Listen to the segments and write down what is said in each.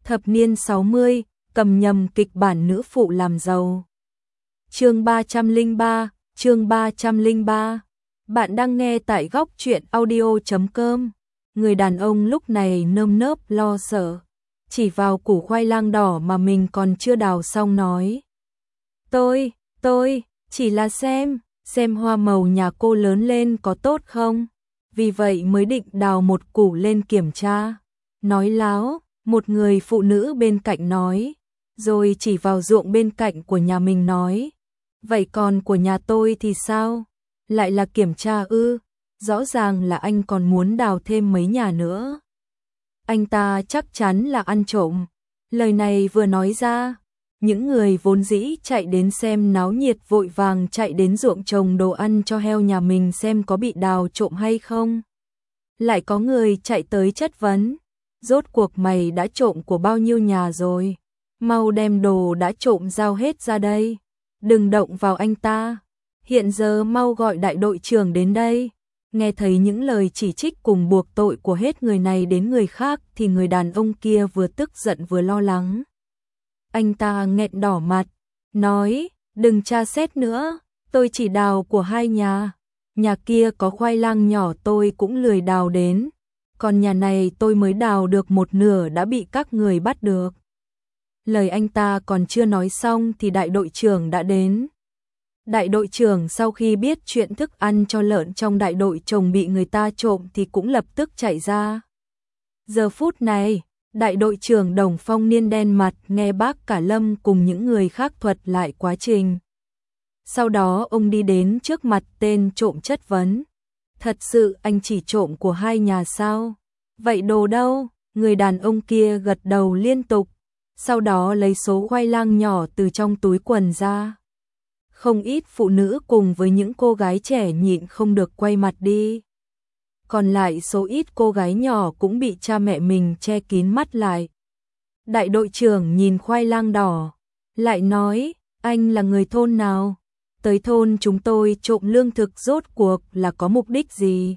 Thập niên 60, cầm nhầm kịch bản nữ phụ làm giàu. Chương 303, chương 303. Bạn đang nghe tại góc truyện audio.com. Người đàn ông lúc này nơm nớp lo sợ, chỉ vào củ khoai lang đỏ mà mình còn chưa đào xong nói. Tôi, chỉ là xem hoa màu nhà cô lớn lên có tốt không? Vì vậy mới định đào một củ lên kiểm tra. Nói láo, một người phụ nữ bên cạnh nói, rồi chỉ vào ruộng bên cạnh của nhà mình nói. Vậy còn của nhà tôi thì sao? Lại là kiểm tra ư? Rõ ràng là anh còn muốn đào thêm mấy nhà nữa. Anh ta chắc chắn là ăn trộm. Lời này vừa nói ra, những người vốn dĩ chạy đến xem náo nhiệt vội vàng chạy đến ruộng trồng đồ ăn cho heo nhà mình xem có bị đào trộm hay không. Lại có người chạy tới chất vấn, rốt cuộc mày đã trộm của bao nhiêu nhà rồi? Mau đem đồ đã trộm giao hết ra đây. Đừng động vào anh ta. Hiện giờ mau gọi đại đội trưởng đến đây. Nghe thấy những lời chỉ trích cùng buộc tội của hết người này đến người khác thì người đàn ông kia vừa tức giận vừa lo lắng. Anh ta nghẹn đỏ mặt, nói, đừng tra xét nữa, tôi chỉ đào của hai nhà. Nhà kia có khoai lang nhỏ tôi cũng lười đào đến, còn nhà này tôi mới đào được một nửa đã bị các người bắt được. Lời anh ta còn chưa nói xong thì đại đội trưởng đã đến. Đại đội trưởng sau khi biết chuyện thức ăn cho lợn trong đại đội trồng bị người ta trộm thì cũng lập tức chạy ra. Giờ phút này, đại đội trưởng Đồng Phong Niên đen mặt nghe bác Cả Lâm cùng những người khác thuật lại quá trình. Sau đó ông đi đến trước mặt tên trộm chất vấn. Thật sự anh chỉ trộm của hai nhà sao? Vậy đồ đâu? Người đàn ông kia gật đầu liên tục. Sau đó lấy số khoai lang nhỏ từ trong túi quần ra. Không ít phụ nữ cùng với những cô gái trẻ nhịn không được quay mặt đi. Còn lại số ít cô gái nhỏ cũng bị cha mẹ mình che kín mắt lại. Đại đội trưởng nhìn khoai lang đỏ, lại nói, anh là người thôn nào? Tới thôn chúng tôi trộm lương thực rốt cuộc là có mục đích gì?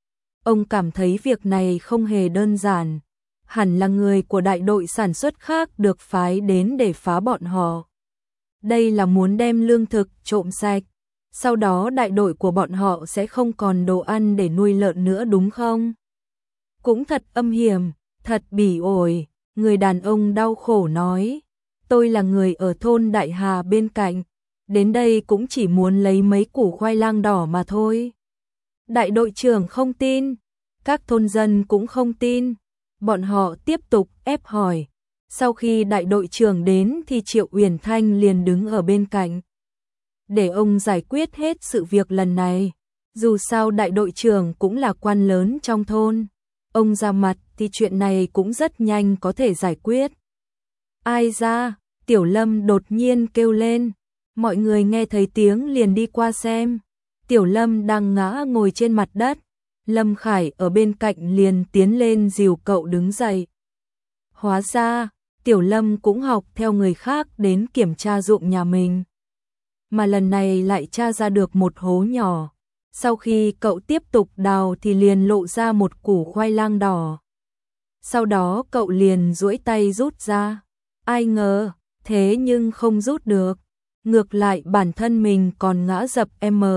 Ông cảm thấy việc này không hề đơn giản. Hẳn là người của đại đội sản xuất khác được phái đến để phá bọn họ. Đây là muốn đem lương thực trộm sạch. Sau đó đại đội của bọn họ sẽ không còn đồ ăn để nuôi lợn nữa đúng không? Cũng thật âm hiểm, thật bỉ ổi. Người đàn ông đau khổ nói. Tôi là người ở thôn Đại Hà bên cạnh. Đến đây cũng chỉ muốn lấy mấy củ khoai lang đỏ mà thôi. Đại đội trưởng không tin. Các thôn dân cũng không tin. Bọn họ tiếp tục ép hỏi. Sau khi đại đội trưởng đến thì Triệu Uyển Thanh liền đứng ở bên cạnh. Để ông giải quyết hết sự việc lần này. Dù sao đại đội trưởng cũng là quan lớn trong thôn. Ông ra mặt thì chuyện này cũng rất nhanh có thể giải quyết. Ai ra? Tiểu Lâm đột nhiên kêu lên. Mọi người nghe thấy tiếng liền đi qua xem. Tiểu Lâm đang ngã ngồi trên mặt đất. Lâm Khải ở bên cạnh liền tiến lên dìu cậu đứng dậy. Hóa ra, Tiểu Lâm cũng học theo người khác đến kiểm tra ruộng nhà mình. Mà lần này lại tra ra được một hố nhỏ. Sau khi cậu tiếp tục đào thì liền lộ ra một củ khoai lang đỏ. Sau đó cậu liền duỗi tay rút ra. Ai ngờ, thế nhưng không rút được. Ngược lại bản thân mình còn ngã dập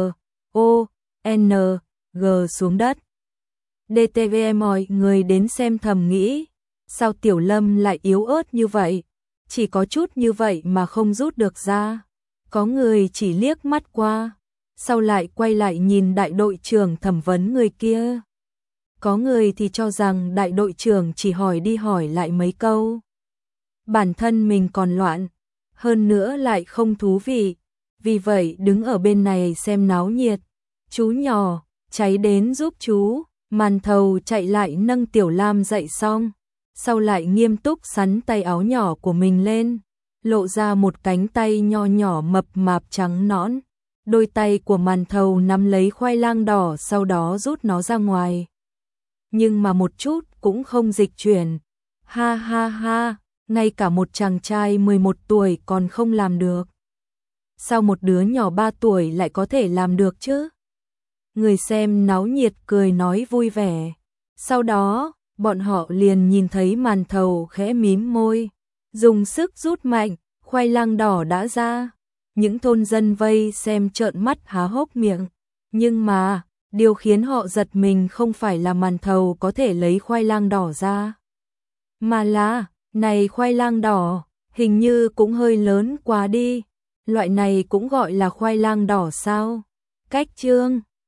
M.O.N.G xuống đất. DTV mọi người đến xem thầm nghĩ. Sao Tiểu Lâm lại yếu ớt như vậy? Chỉ có chút như vậy mà không rút được ra. Có người chỉ liếc mắt qua. Sau lại quay lại nhìn đại đội trưởng thẩm vấn người kia. Có người thì cho rằng đại đội trưởng chỉ hỏi đi hỏi lại mấy câu. Bản thân mình còn loạn. Hơn nữa lại không thú vị. Vì vậy đứng ở bên này xem náo nhiệt. Chú nhỏ, cháy đến giúp chú. Màn thầu chạy lại nâng Tiểu Lam dậy xong. Sau lại nghiêm túc sắn tay áo nhỏ của mình lên. Lộ ra một cánh tay nho nhỏ mập mạp trắng nõn. Đôi tay của màn thầu nắm lấy khoai lang đỏ sau đó rút nó ra ngoài. Nhưng mà một chút cũng không dịch chuyển. Ha ha ha, ngay cả một chàng trai 11 tuổi còn không làm được. Sao một đứa nhỏ 3 tuổi lại có thể làm được chứ? Người xem náo nhiệt cười nói vui vẻ. Sau đó, bọn họ liền nhìn thấy màn thầu khẽ mím môi, dùng sức rút mạnh, khoai lang đỏ đã ra. Những thôn dân vây xem trợn mắt há hốc miệng, nhưng mà, điều khiến họ giật mình không phải là màn thầu có thể lấy khoai lang đỏ ra, mà là, này khoai lang đỏ, hình như cũng hơi lớn quá đi, loại này cũng gọi là khoai lang đỏ sao? Cách chương